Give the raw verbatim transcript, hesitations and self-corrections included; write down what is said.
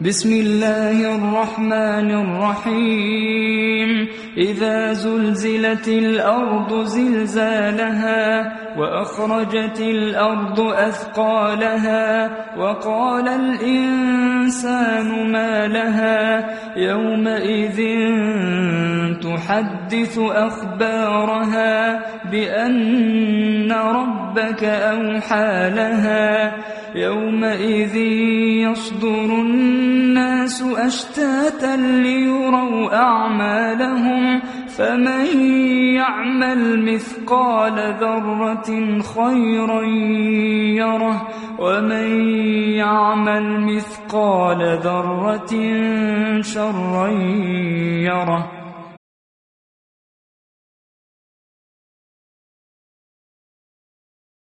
بسم الله الرحمن الرحيم إذا زلزلت الأرض زلزالها وأخرجت الأرض أثقالها وقال الإنسان ما لها يومئذ تحدث أخبارها بأن ربك أوحى لها يومئذ يصدر الناس أشتاتا ليروا أعمالهم فمن يعمل مثقال ذرة خيرا يره ومن يعمل مثقال ذرة شرا يره.